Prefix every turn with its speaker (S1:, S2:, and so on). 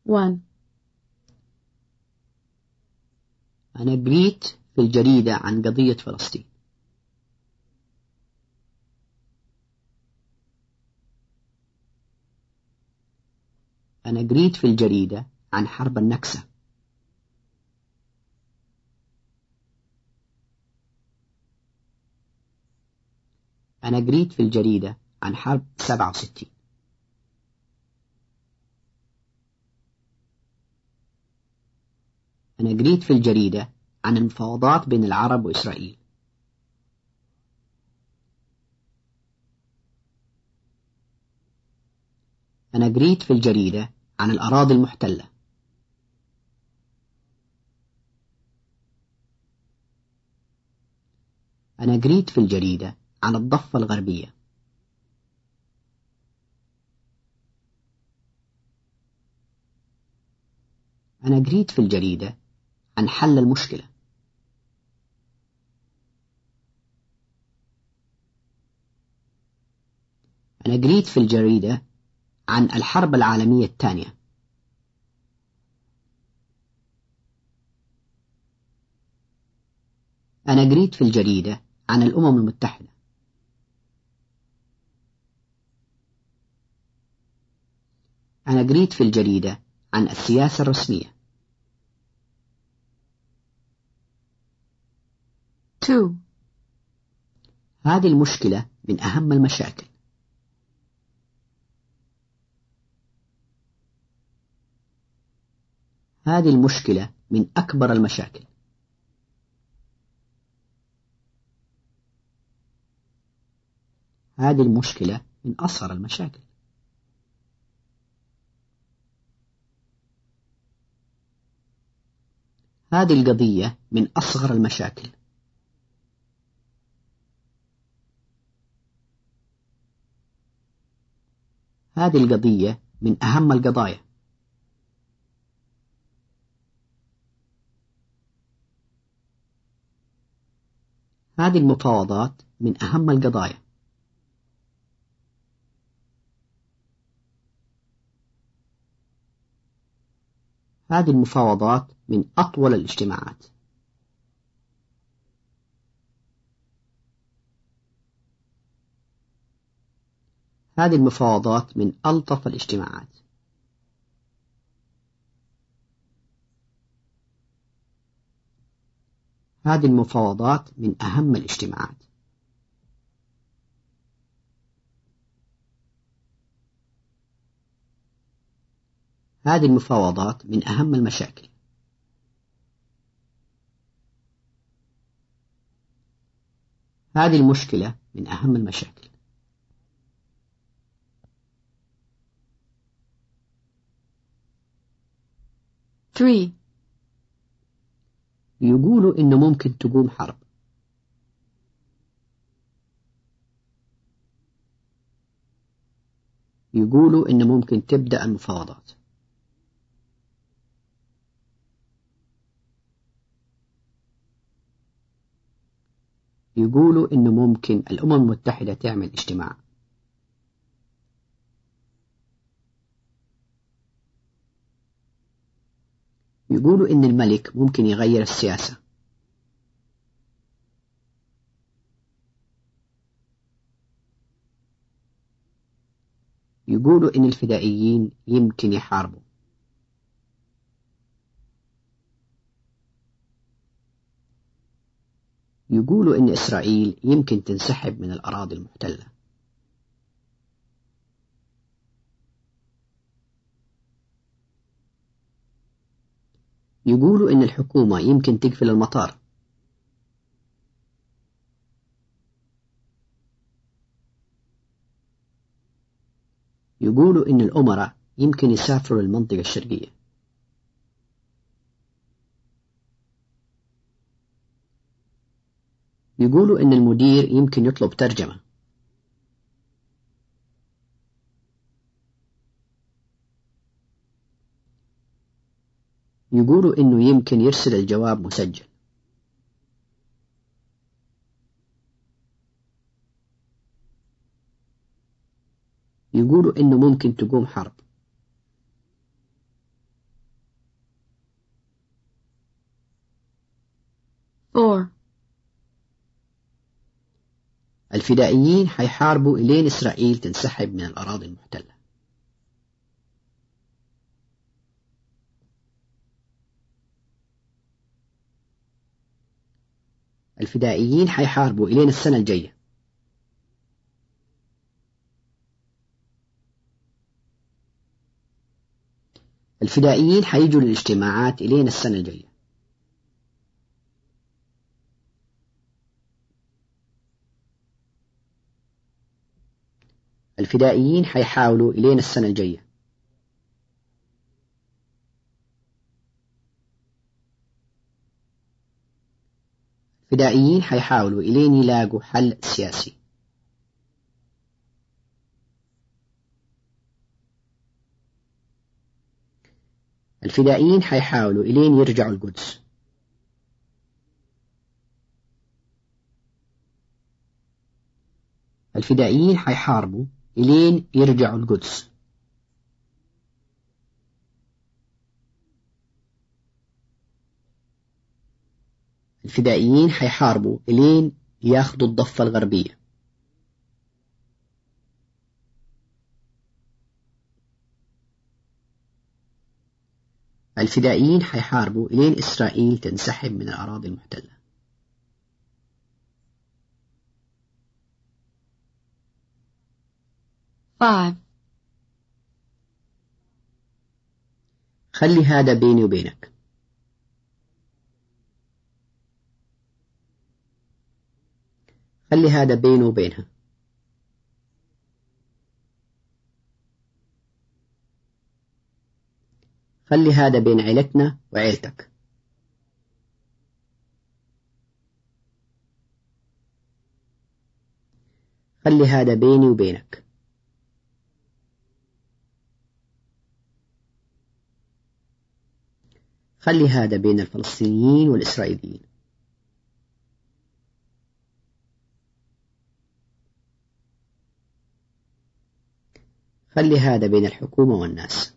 S1: 1.
S2: أنا قريت في الجريدة عن قضية فلسطين. أنا قريت في الجريدة عن حرب النكسة. أنا قريت في الجريدة عن حرب 67. أنا قريت في الجريدة عن المفاوضات بين العرب وإسرائيل. أنا قريت في الجريدة عن الأراضي المحتلة. أنا قريت في الجريدة عن الضفة الغربية. أنا قريت في الجريدة عن حل المشكلة. أنا قريت في الجريدة عن الحرب العالمية الثانية. أنا قريت في الجريدة عن الأمم المتحدة. أنا قريت في الجريدة عن السياسة الرسمية.
S1: 2.
S2: هذه المشكلة من أهم المشاكل. هذه المشكلة من أكبر المشاكل. هذه المشكلة من أصغر المشاكل. هذه القضية من أصغر المشاكل. هذه القضية من أهم القضايا. هذه المفاوضات من أهم القضايا. هذه المفاوضات من أطول الاجتماعات. هذه المفاوضات من ألطف الاجتماعات. هذه المفاوضات من أهم الاجتماعات. هذه المفاوضات من أهم المشاكل. هذه المشكلة من أهم المشاكل.
S1: Three.
S2: يقولوا إنه ممكن تقوم حرب. يقولوا إنه ممكن تبدأ المفاوضات. يقولوا إنه ممكن الأمم المتحدة تعمل اجتماع. يقولوا إن الملك ممكن يغير السياسة. يقولوا إن الفدائيين يمكن يحاربوا. يقولوا إن إسرائيل يمكن تنسحب من الأراضي المحتلة. يقولوا إن الحكومة يمكن تقفل المطار. يقولوا إن الأمراء يمكن يسافروا للمنطقة الشرقية. يقولوا إن المدير يمكن يطلب ترجمة. يقولوا إنه يمكن يرسل الجواب مسجل. يقولوا إنه ممكن تقوم حرب.
S1: 4
S2: الفدائيين حيحاربوا إلين إسرائيل تنسحب من الأراضي المحتلة. الفدائيين حيحاربوا إلين السنة الجاية. الفدائيين حيجوا للاجتماعات إلين السنة الجاية. الفدائيين حيحاولوا إلين السنة الجاية. الفدائيين حيحاولوا إلين يلاقوا حل سياسي. الفدائيين حيحاولوا إلين يرجعوا القدس. الفدائيين حيحاربوا إلين يرجعوا القدس. الفدائيين حيحاربوا إلين ياخدوا الضفة الغربية. الفدائيين حيحاربوا إلين إسرائيل تنسحب من الأراضي المحتلة. خلي هذا بيني وبينك. خلي هذا بيني وبينها. خلي هذا بين عيلتنا وعيلتك. خلي هذا بيني وبينك. خلي هذا بين الفلسطينيين والإسرائيليين. خلي هذا بين الحكومة والناس.